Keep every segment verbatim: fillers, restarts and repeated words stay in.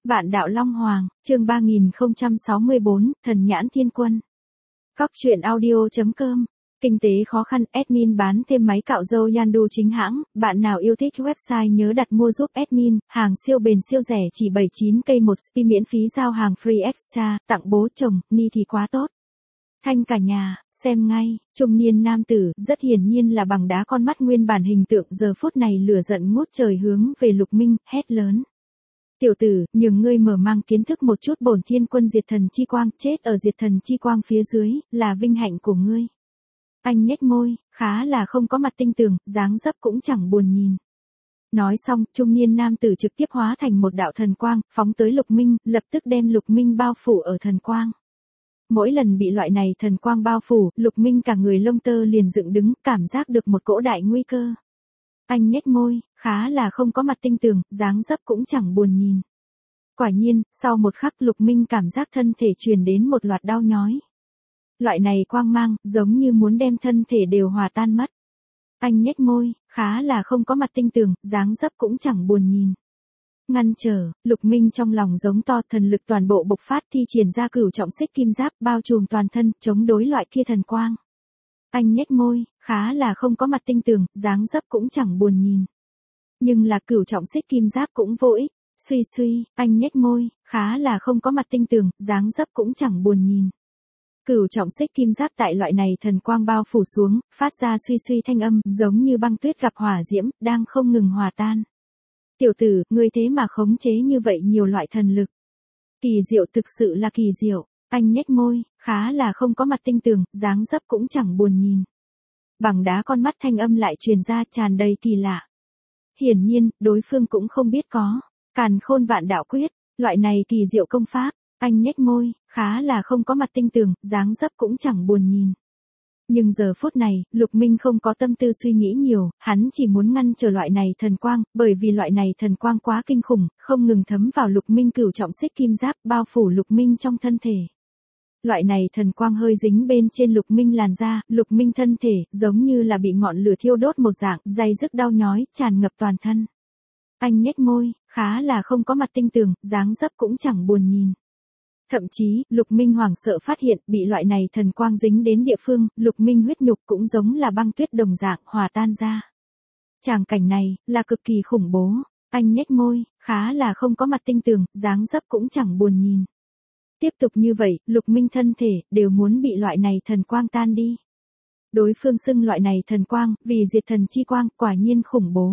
Vạn đạo Long Hoàng, chương ba nghìn không trăm sáu mươi bốn, Thần nhãn thiên quân. Cóc truyện audio chấm com. Kinh tế khó khăn, admin bán thêm máy cạo râu Yandu chính hãng, bạn nào yêu thích website nhớ đặt mua giúp admin, hàng siêu bền siêu rẻ chỉ bảy mươi chín cây một spi miễn phí giao hàng free extra, tặng bố chồng, ni thì quá tốt. Thanh cả nhà, xem ngay, trung niên nam tử, rất hiển nhiên là bằng đá con mắt nguyên bản hình tượng giờ phút này lửa giận ngút trời hướng về Lục Minh, hét lớn. Tiểu tử, nhường ngươi mở mang kiến thức một chút bổn thiên quân diệt thần chi quang, chết ở diệt thần chi quang phía dưới, là vinh hạnh của ngươi. Anh nhếch môi, khá là không có mặt tinh tường, dáng dấp cũng chẳng buồn nhìn. Nói xong, trung niên nam tử trực tiếp hóa thành một đạo thần quang, phóng tới Lục Minh, lập tức đem Lục Minh bao phủ ở thần quang. Mỗi lần bị loại này thần quang bao phủ, Lục Minh cả người lông tơ liền dựng đứng, cảm giác được một cỗ đại nguy cơ. Anh nhếch môi, khá là không có mặt tinh tường, dáng dấp cũng chẳng buồn nhìn. Quả nhiên, sau một khắc Lục Minh cảm giác thân thể truyền đến một loạt đau nhói. Loại này quang mang, giống như muốn đem thân thể đều hòa tan mất. Anh nhếch môi, khá là không có mặt tinh tường, dáng dấp cũng chẳng buồn nhìn. Ngăn trở, Lục Minh trong lòng giống to, thần lực toàn bộ bộc phát, thi triển ra cửu trọng xích kim giáp bao trùm toàn thân, chống đối loại kia thần quang. Anh nhếch môi, khá là không có mặt tinh tường, dáng dấp cũng chẳng buồn nhìn. Nhưng là cửu trọng xích kim giáp cũng vô ích, suy suy, anh nhếch môi, khá là không có mặt tinh tường, dáng dấp cũng chẳng buồn nhìn. Cửu trọng xích kim giáp tại loại này thần quang bao phủ xuống, phát ra suy suy thanh âm, giống như băng tuyết gặp hỏa diễm, đang không ngừng hòa tan. Tiểu tử, ngươi thế mà khống chế như vậy nhiều loại thần lực. Kỳ diệu, thực sự là kỳ diệu. Anh nhếch môi, khá là không có mặt tinh tường, dáng dấp cũng chẳng buồn nhìn. Bằng đá con mắt thanh âm lại truyền ra tràn đầy kỳ lạ. Hiển nhiên, đối phương cũng không biết có. Càn khôn vạn đạo quyết, loại này kỳ diệu công pháp. Anh nhếch môi, khá là không có mặt tinh tường, dáng dấp cũng chẳng buồn nhìn. Nhưng giờ phút này, Lục Minh không có tâm tư suy nghĩ nhiều, hắn chỉ muốn ngăn trở loại này thần quang, bởi vì loại này thần quang quá kinh khủng, không ngừng thấm vào Lục Minh cửu trọng xích kim giáp, bao phủ Lục Minh trong thân thể. Loại này thần quang hơi dính bên trên Lục Minh làn da, Lục Minh thân thể, giống như là bị ngọn lửa thiêu đốt một dạng, day dứt đau nhói, tràn ngập toàn thân. Anh nhếch môi, khá là không có mặt tinh tường, dáng dấp cũng chẳng buồn nhìn. Thậm chí, Lục Minh hoảng sợ phát hiện, bị loại này thần quang dính đến địa phương, Lục Minh huyết nhục cũng giống là băng tuyết đồng dạng, hòa tan ra. Tràng cảnh này, là cực kỳ khủng bố. Anh nhếch môi, khá là không có mặt tinh tường, dáng dấp cũng chẳng buồn nhìn. Tiếp tục như vậy, Lục Minh thân thể, đều muốn bị loại này thần quang tan đi. Đối phương xưng loại này thần quang, vì diệt thần chi quang, quả nhiên khủng bố.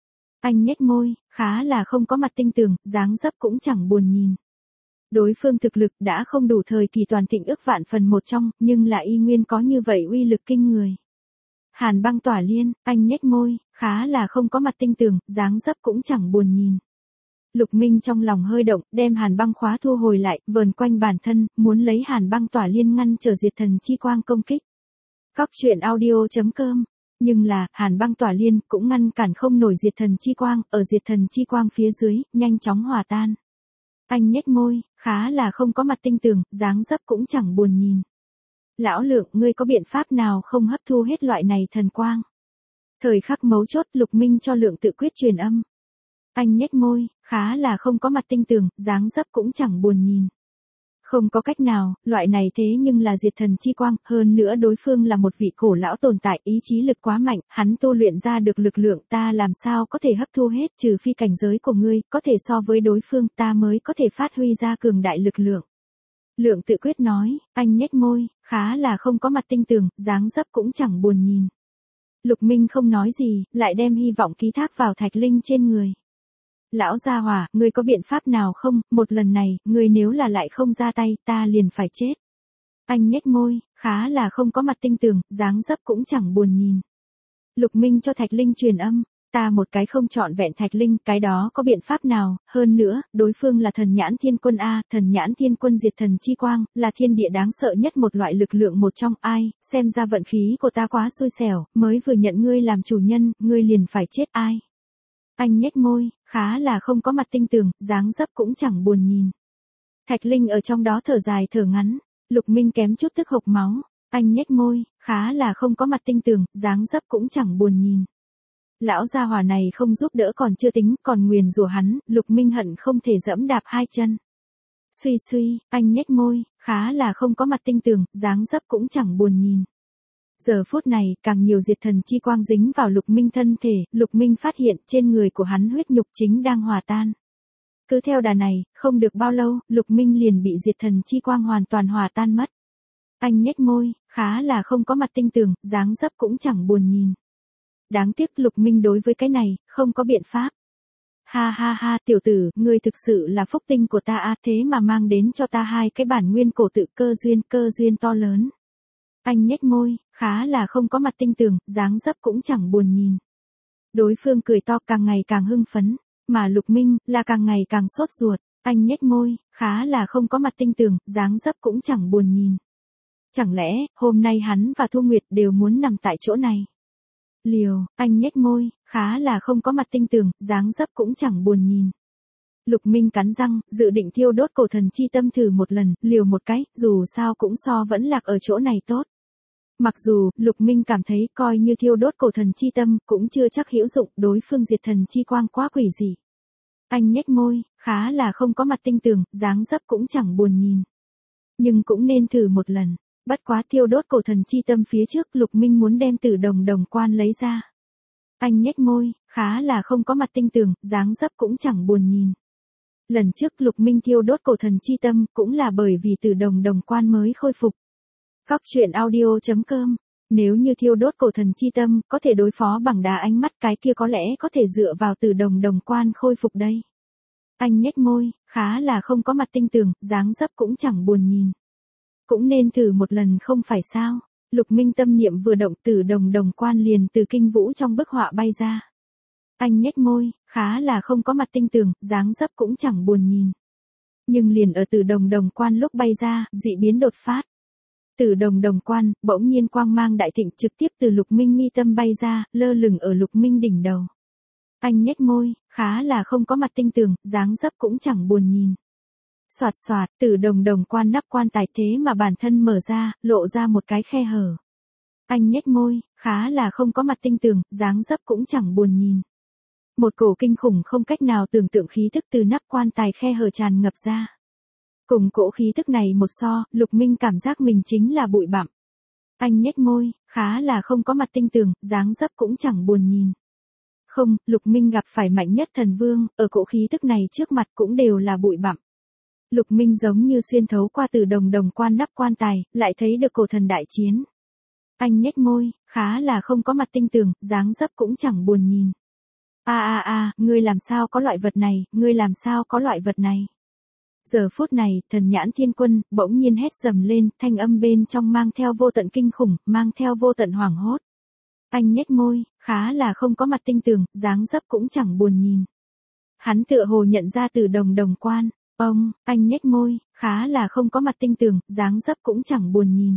Anh nhếch môi, khá là không có mặt tinh tường, dáng dấp cũng chẳng buồn nhìn. Đối phương thực lực đã không đủ thời kỳ toàn thịnh ước vạn phần một trong, nhưng là y nguyên có như vậy uy lực kinh người. Hàn băng tỏa liên, anh nhếch môi, khá là không có mặt tinh tường, dáng dấp cũng chẳng buồn nhìn. Lục Minh trong lòng hơi động, đem hàn băng khóa thu hồi lại, vờn quanh bản thân, muốn lấy hàn băng tỏa liên ngăn trở diệt thần chi quang công kích. Cóc truyện audio chấm com. Nhưng là, hàn băng tỏa liên cũng ngăn cản không nổi diệt thần chi quang, ở diệt thần chi quang phía dưới, nhanh chóng hòa tan. Anh nhếch môi, khá là không có mặt tinh tường, dáng dấp cũng chẳng buồn nhìn. Lão Lượng, ngươi có biện pháp nào không hấp thu hết loại này thần quang? Thời khắc mấu chốt, Lục Minh cho Lượng tự quyết truyền âm. Anh nhếch môi, khá là không có mặt tinh tường, dáng dấp cũng chẳng buồn nhìn. Không có cách nào, loại này thế nhưng là diệt thần chi quang, hơn nữa đối phương là một vị cổ lão tồn tại, ý chí lực quá mạnh, hắn tu luyện ra được lực lượng, ta làm sao có thể hấp thu hết, trừ phi cảnh giới của ngươi, có thể so với đối phương, ta mới có thể phát huy ra cường đại lực lượng. Lượng tự quyết nói, anh nhếch môi, khá là không có mặt tinh tường, dáng dấp cũng chẳng buồn nhìn. Lục Minh không nói gì, lại đem hy vọng ký thác vào Thạch Linh trên người. Lão gia hỏa, ngươi có biện pháp nào không, một lần này, ngươi nếu là lại không ra tay, ta liền phải chết. Anh nhếch môi, khá là không có mặt tinh tường, dáng dấp cũng chẳng buồn nhìn. Lục Minh cho Thạch Linh truyền âm, ta một cái không chọn vẹn Thạch Linh, cái đó có biện pháp nào, hơn nữa, đối phương là thần nhãn thiên quân A, thần nhãn thiên quân diệt thần chi quang, là thiên địa đáng sợ nhất một loại lực lượng một trong ai, xem ra vận khí của ta quá xui xẻo, mới vừa nhận ngươi làm chủ nhân, ngươi liền phải chết ai. Anh nhếch môi, khá là không có mặt tinh tường, dáng dấp cũng chẳng buồn nhìn. Thạch Linh ở trong đó thở dài thở ngắn, Lục Minh kém chút tức hộc máu. Anh nhếch môi, khá là không có mặt tinh tường, dáng dấp cũng chẳng buồn nhìn. Lão gia hỏa này không giúp đỡ còn chưa tính, còn nguyền rủa hắn, Lục Minh hận không thể dẫm đạp hai chân. Suy suy, anh nhếch môi, khá là không có mặt tinh tường, dáng dấp cũng chẳng buồn nhìn. Giờ phút này, càng nhiều diệt thần chi quang dính vào Lục Minh thân thể, Lục Minh phát hiện trên người của hắn huyết nhục chính đang hòa tan. Cứ theo đà này, không được bao lâu, Lục Minh liền bị diệt thần chi quang hoàn toàn hòa tan mất. Anh nhếch môi, khá là không có mặt tinh tường, dáng dấp cũng chẳng buồn nhìn. Đáng tiếc Lục Minh đối với cái này, không có biện pháp. Ha ha ha, tiểu tử, ngươi thực sự là phúc tinh của ta à, thế mà mang đến cho ta hai cái bản nguyên cổ tự cơ duyên, cơ duyên to lớn. Anh nhếch môi, khá là không có mặt tinh tường, dáng dấp cũng chẳng buồn nhìn. Đối phương cười to càng ngày càng hưng phấn, mà Lục Minh là càng ngày càng sốt ruột. Anh nhếch môi, khá là không có mặt tinh tường, dáng dấp cũng chẳng buồn nhìn. Chẳng lẽ, hôm nay hắn và Thu Nguyệt đều muốn nằm tại chỗ này? Liều, anh nhếch môi, khá là không có mặt tinh tường, dáng dấp cũng chẳng buồn nhìn. Lục Minh cắn răng, dự định thiêu đốt cổ thần chi tâm thử một lần, liều một cái, dù sao cũng so vẫn lạc ở chỗ này tốt. Mặc dù, Lục Minh cảm thấy coi như thiêu đốt cổ thần chi tâm, cũng chưa chắc hữu dụng, đối phương diệt thần chi quang quá quỷ dị. Anh nhếch môi, khá là không có mặt tinh tường, dáng dấp cũng chẳng buồn nhìn. Nhưng cũng nên thử một lần. Bất quá thiêu đốt cổ thần chi tâm phía trước, Lục Minh muốn đem Tử Đồng Đồng Quan lấy ra. Anh nhếch môi, khá là không có mặt tinh tường, dáng dấp cũng chẳng buồn nhìn. Lần trước Lục Minh thiêu đốt cổ thần chi tâm, cũng là bởi vì Tử Đồng Đồng Quan mới khôi phục. Cóc truyện audio chấm com. Nếu như thiêu đốt cổ thần chi tâm, có thể đối phó bằng đá ánh mắt, cái kia có lẽ có thể dựa vào Tử Đồng Đồng Quan khôi phục đây. Anh nhếch môi, khá là không có mặt tinh tường, dáng dấp cũng chẳng buồn nhìn. Cũng nên thử một lần không phải sao? Lục Minh tâm niệm vừa động, Tử Đồng Đồng Quan liền từ kinh vũ trong bức họa bay ra. Anh nhếch môi, khá là không có mặt tinh tường, dáng dấp cũng chẳng buồn nhìn. Nhưng liền ở Tử Đồng Đồng Quan lúc bay ra, dị biến đột phát. Tử Đồng Đồng Quan, bỗng nhiên quang mang đại thịnh trực tiếp từ Lục Minh mi tâm bay ra, lơ lửng ở Lục Minh đỉnh đầu. Anh nhếch môi, khá là không có mặt tinh tường, dáng dấp cũng chẳng buồn nhìn. Soạt soạt, Tử Đồng Đồng Quan nắp quan tài thế mà bản thân mở ra, lộ ra một cái khe hở. Anh nhếch môi, khá là không có mặt tinh tường, dáng dấp cũng chẳng buồn nhìn. Một cổ kinh khủng không cách nào tưởng tượng khí thức từ nắp quan tài khe hở tràn ngập ra. Cùng cỗ khí thức này một so, Lục Minh cảm giác mình chính là bụi bặm. Anh nhếch môi, khá là không có mặt tinh tường, dáng dấp cũng chẳng buồn nhìn. Không, Lục Minh gặp phải mạnh nhất thần vương, ở cỗ khí thức này trước mặt cũng đều là bụi bặm. Lục Minh giống như xuyên thấu qua Tử Đồng Đồng Quan nắp quan tài, lại thấy được cổ thần đại chiến. Anh nhếch môi, khá là không có mặt tinh tường, dáng dấp cũng chẳng buồn nhìn. A a a, ngươi làm sao có loại vật này, ngươi làm sao có loại vật này. Giờ phút này, Thần Nhãn Thiên Quân bỗng nhiên hét dầm lên, thanh âm bên trong mang theo vô tận kinh khủng, mang theo vô tận hoảng hốt. Anh nhếch môi, khá là không có mặt tinh tường, dáng dấp cũng chẳng buồn nhìn. Hắn tựa hồ nhận ra Tử Đồng Đồng Quan. Ông, anh nhếch môi, khá là không có mặt tinh tường, dáng dấp cũng chẳng buồn nhìn.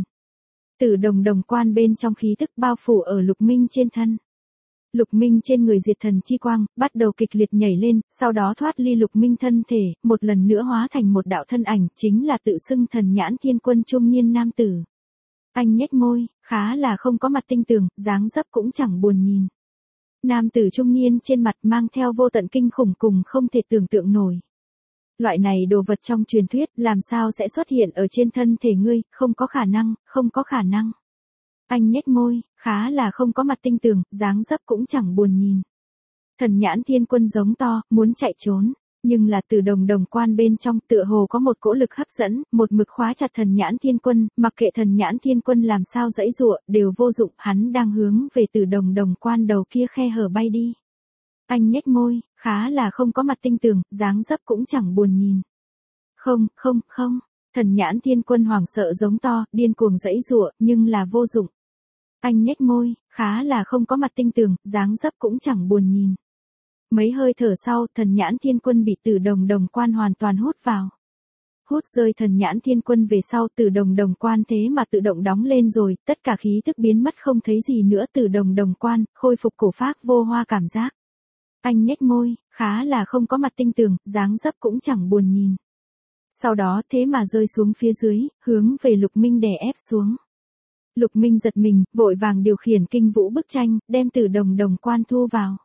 Tử Đồng Đồng Quan bên trong khí thức bao phủ ở Lục Minh trên thân. Lục Minh trên người diệt thần chi quang, bắt đầu kịch liệt nhảy lên, sau đó thoát ly Lục Minh thân thể, một lần nữa hóa thành một đạo thân ảnh, chính là tự xưng Thần Nhãn Thiên Quân trung niên nam tử. Anh nhếch môi, khá là không có mặt tinh tường, dáng dấp cũng chẳng buồn nhìn. Nam tử trung niên trên mặt mang theo vô tận kinh khủng cùng không thể tưởng tượng nổi. Loại này đồ vật trong truyền thuyết, làm sao sẽ xuất hiện ở trên thân thể ngươi, không có khả năng, không có khả năng. Anh nhếch môi, khá là không có mặt tinh tường, dáng dấp cũng chẳng buồn nhìn. Thần Nhãn Thiên Quân giống to, muốn chạy trốn, nhưng là Tử Đồng Đồng Quan bên trong tựa hồ có một cỗ lực hấp dẫn, một mực khóa chặt Thần Nhãn Thiên Quân, mặc kệ Thần Nhãn Thiên Quân làm sao giãy giụa, đều vô dụng, hắn đang hướng về Tử Đồng Đồng Quan đầu kia khe hở bay đi. Anh nhếch môi, khá là không có mặt tinh tường, dáng dấp cũng chẳng buồn nhìn. Không, không, không, Thần Nhãn Thiên Quân hoảng sợ giống to, điên cuồng giãy giụa, nhưng là vô dụng. Anh nhếch môi, khá là không có mặt tinh tường, dáng dấp cũng chẳng buồn nhìn. Mấy hơi thở sau, Thần Nhãn Thiên Quân bị Tử Đồng Đồng Quan hoàn toàn hút vào. Hút rơi Thần Nhãn Thiên Quân về sau, Tử Đồng Đồng Quan thế mà tự động đóng lên rồi, tất cả khí tức biến mất không thấy gì nữa. Tử Đồng Đồng Quan, khôi phục cổ phác vô hoa cảm giác. Anh nhếch môi, khá là không có mặt tinh tường, dáng dấp cũng chẳng buồn nhìn. Sau đó thế mà rơi xuống phía dưới, hướng về Lục Minh đè ép xuống. Lục Minh giật mình, vội vàng điều khiển kinh vũ bức tranh, đem Tử Đồng Đồng Quan thu vào.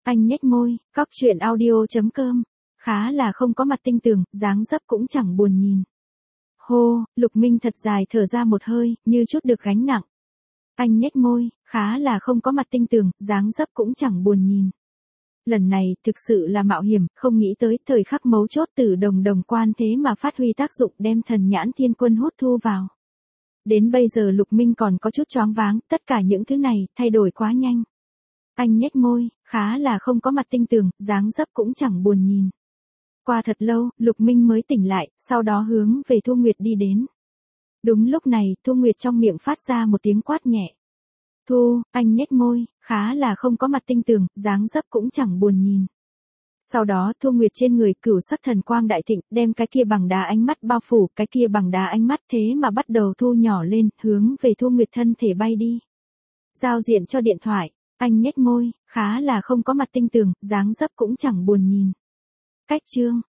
Anh nhếch môi, cóc truyện audio.com. Khá là không có mặt tinh tường, dáng dấp cũng chẳng buồn nhìn. Hô, Lục Minh thật dài thở ra một hơi, như chút được gánh nặng. Anh nhếch môi, khá là không có mặt tinh tường, dáng dấp cũng chẳng buồn nhìn. Lần này, thực sự là mạo hiểm, không nghĩ tới thời khắc mấu chốt Tử Đồng đồng quan thế mà phát huy tác dụng đem Thần Nhãn Thiên Quân hút thu vào. Đến bây giờ Lục Minh còn có chút choáng váng, tất cả những thứ này, thay đổi quá nhanh. Anh nhếch môi, khá là không có mặt tinh tường, dáng dấp cũng chẳng buồn nhìn. Qua thật lâu, Lục Minh mới tỉnh lại, sau đó hướng về Thu Nguyệt đi đến. Đúng lúc này, Thu Nguyệt trong miệng phát ra một tiếng quát nhẹ. Thu, anh nhếch môi, khá là không có mặt tinh tường, dáng dấp cũng chẳng buồn nhìn. Sau đó Thu Nguyệt trên người cửu sắc thần quang đại thịnh, đem cái kia bằng đá ánh mắt bao phủ, cái kia bằng đá ánh mắt thế mà bắt đầu thu nhỏ lên, hướng về Thu Nguyệt thân thể bay đi. Giao diện cho điện thoại, anh nhếch môi, khá là không có mặt tinh tường, dáng dấp cũng chẳng buồn nhìn. Cách chương